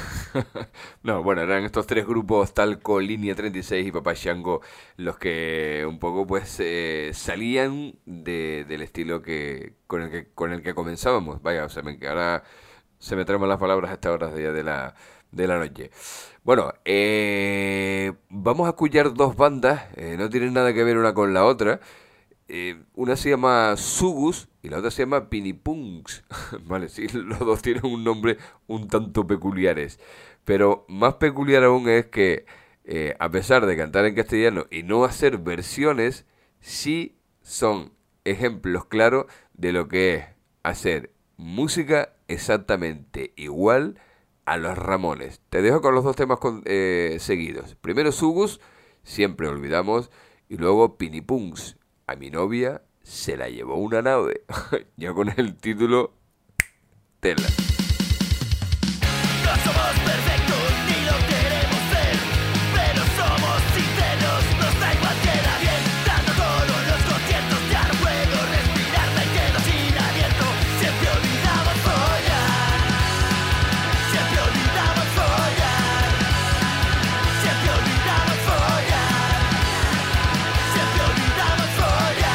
No, bueno, eran estos 3 grupos, Talco, Línea 36 y Papa Shango, los que un poco pues salían del estilo con el que comenzábamos. Vaya, ahora se me traen las palabras a estas horas de la noche. Bueno, vamos a escuchar 2 bandas, no tienen nada que ver una con la otra. Una se llama Sugus y la otra se llama Pinipunks. Vale, sí, los dos tienen un nombre un tanto peculiares. Pero más peculiar aún es que, a pesar de cantar en castellano y no hacer versiones, sí son ejemplos claros de lo que es hacer música exactamente igual a los Ramones. Te dejo con los 2 temas seguidos. Primero Sugus, Siempre Olvidamos, y luego Pinipunks. A mi novia se la llevó una nave. Ya con el título, tela. No somos perfectos ni lo queremos ser, pero somos sinceros, nos da igual, queda bien. Dando todo en los conciertos, ya no puedo respirar, me quedo sin aliento. Siempre olvidamos follar, siempre olvidamos follar, siempre olvidamos follar, siempre olvidamos follar.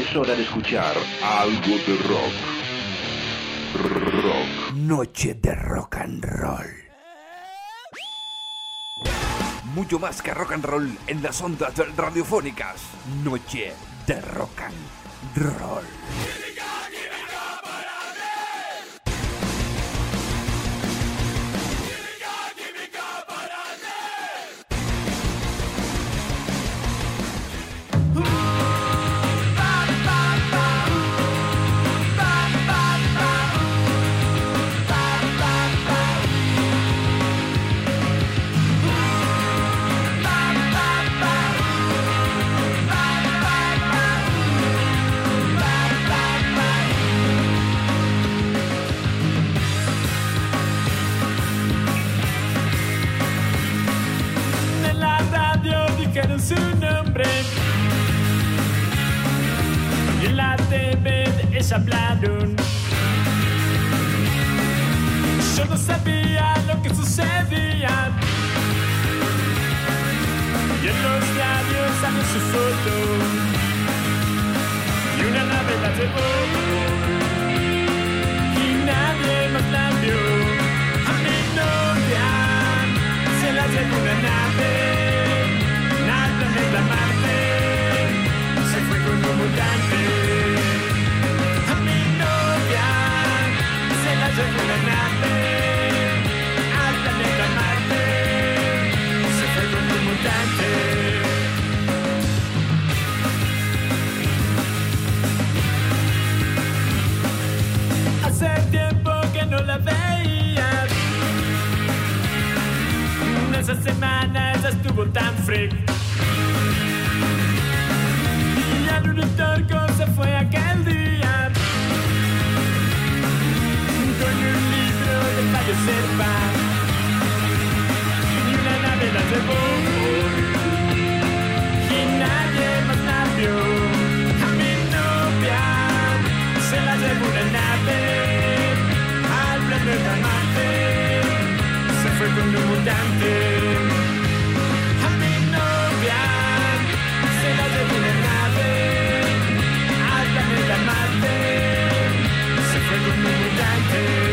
Es hora de escuchar algo de rock. Rock. Noche de rock and roll. Mucho más que rock and roll en las ondas radiofónicas. Noche de rock and roll. Su nombre y en la TV de ella hablaron. Yo no sabía lo que sucedía y en los diarios salió su foto y una nave la llevó y nadie más la vio. A mi novia se la llevó una nave. La Marte se fue con un mutante. A mi novia se la llevó una nave al planeta Marte. Se fue con un mutante. Hace tiempo que no la veía. Esa semana ella estuvo tan freak. Torco se fue aquel día con un libro de Mario Serpa y una nave la llevó y nadie más la vio. A mi novia se la llevó una nave al planeta Marte. Se fue con un mutante. A mi novia se la llevó una nave. La Marte se fue con un mutante.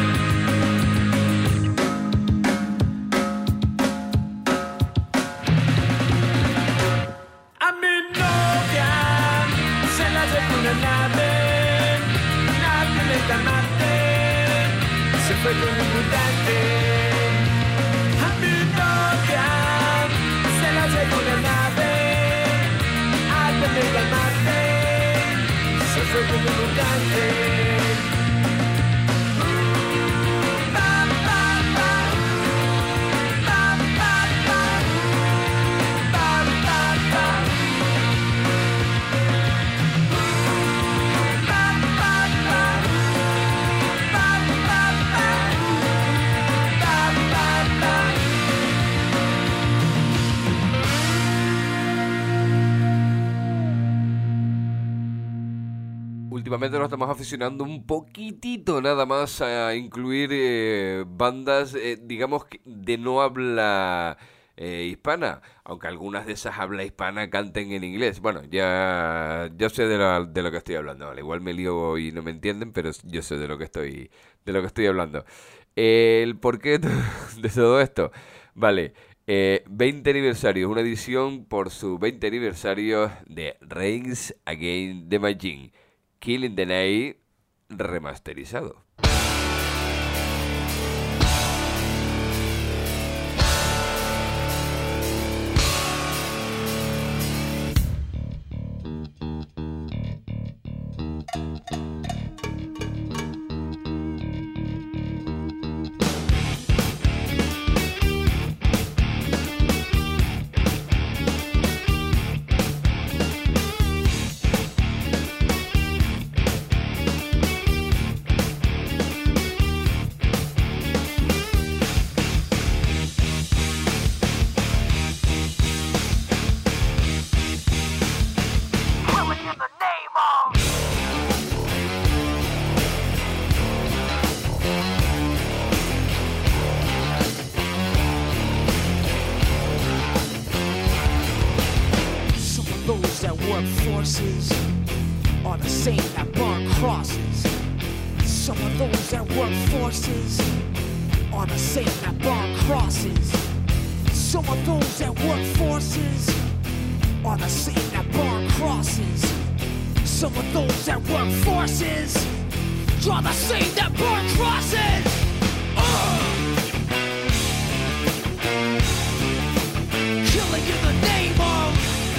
A mi novia se la llevó una nave al planeta Marte. Se fue con un mutante. A mi novia se la llevó una nave al planeta Marte. Se fue con un mutante. Últimamente nos estamos aficionando un poquitito nada más a incluir bandas, digamos, de no habla hispana, aunque algunas de esas habla hispana canten en inglés. Bueno, ya sé de lo que estoy hablando, ¿vale? Igual me lío y no me entienden, pero yo sé de lo que estoy hablando. El porqué de todo esto, vale. 20 aniversario, una edición por su 20 aniversario de Reigns Against the Machine, Killing the Night remasterizado. Forces the same that burn crosses. Some of those that work forces are the same that burn crosses. Some of those that work forces are the same that burn crosses. Some of those that work forces are the same that burn crosses. Killing in the name of.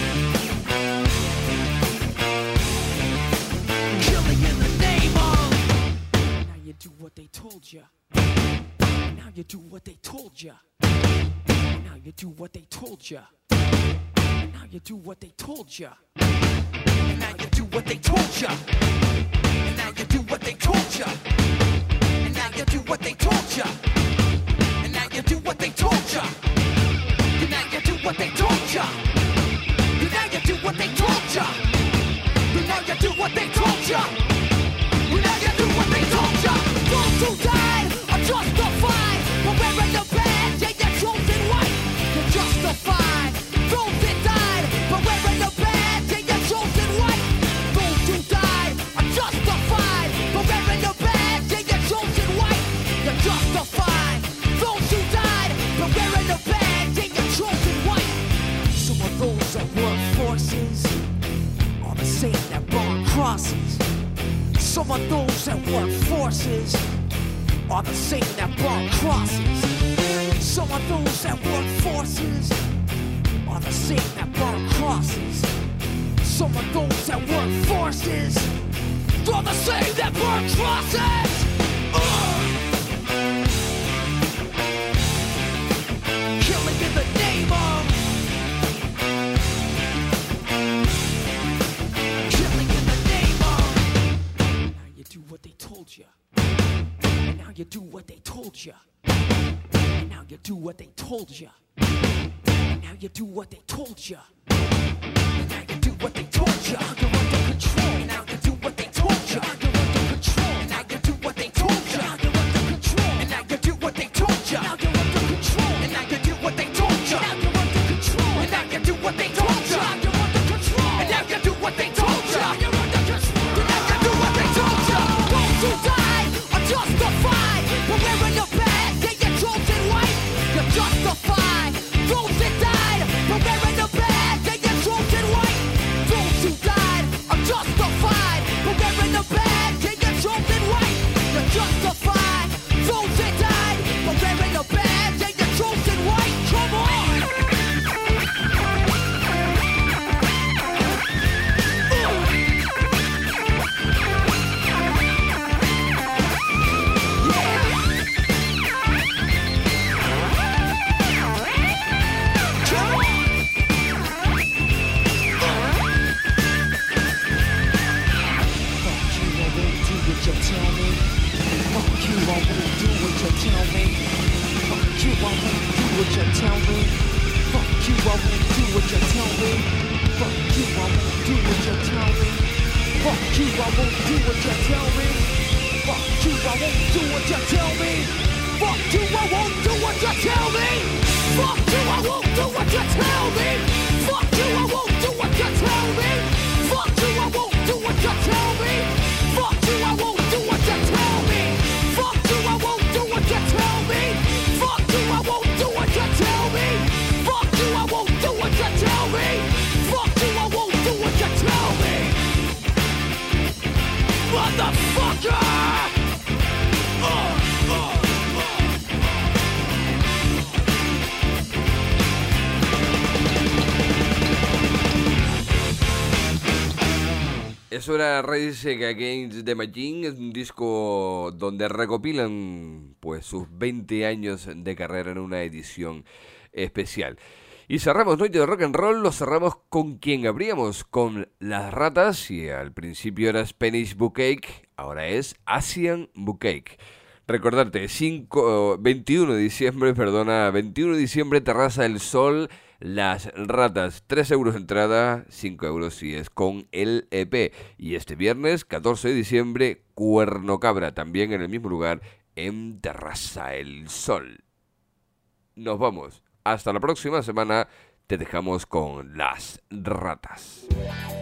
Killing in the name of. Now you do what they told you. Now you do what they told you. Now you do what they told you. Now you do what they told you. And now you do what they told you. And now you do what they told you. And now you do what they told you. And now you do what they told you. And now you do what they told you. And now you do what they told you. And now you do what they told you. And now you do what they told you. Those who died are justified for wearing the badge and your chosen white. You're justified. Those that died for wearing the badge and your chosen white. Those who died are justified for wearing the badge and your chosen white. You're justified. Those who died for wearing the badge and your chosen white. Some of those that work forces are the same that burn crosses. Some of those that work forces are the same that burn crosses. Some of those that work forces are the same that burn crosses. Some of those that work forces are the same that burn crosses. Killing in the name of. Killing in the name of. Now you do what they told you. And now you do what they told you. And now you do what they told you. And now you do what they told you. And now you do what they told you. You're under control. And now you do what they told you. You're under control. And now you do what they told you. You're under control. And now you do what they told you. Now you're under control. And now you do what they told you. Now you're under control. And now you do what they told you. You're under control. And now you do what they told you. You're under control. And now you do what they told you. Those who died are justified for wearing the badge and your chosen white. You're justified. Those that died for wearing the badge and your chosen white. Those who died are justified for wearing the badge and your chosen white. You're justified. Those that died for wearing the badge and your chosen white. Come on. Eso era Rage Against the Machine, es un disco donde recopilan pues sus 20 años de carrera en una edición especial. Y cerramos Noche de Rock and Roll, lo cerramos con quien abríamos, con Las Ratas, y al principio era Spanish Bouquet, ahora es Asian Bouquet. Recordarte, 21 de diciembre, Terraza del Sol, Las Ratas, 3 euros entrada, 5 euros si es con el EP. Y este viernes, 14 de diciembre, Cuerno Cabra, también en el mismo lugar, en Terraza del Sol. Nos vamos. Hasta la próxima semana, te dejamos con Las Ratas.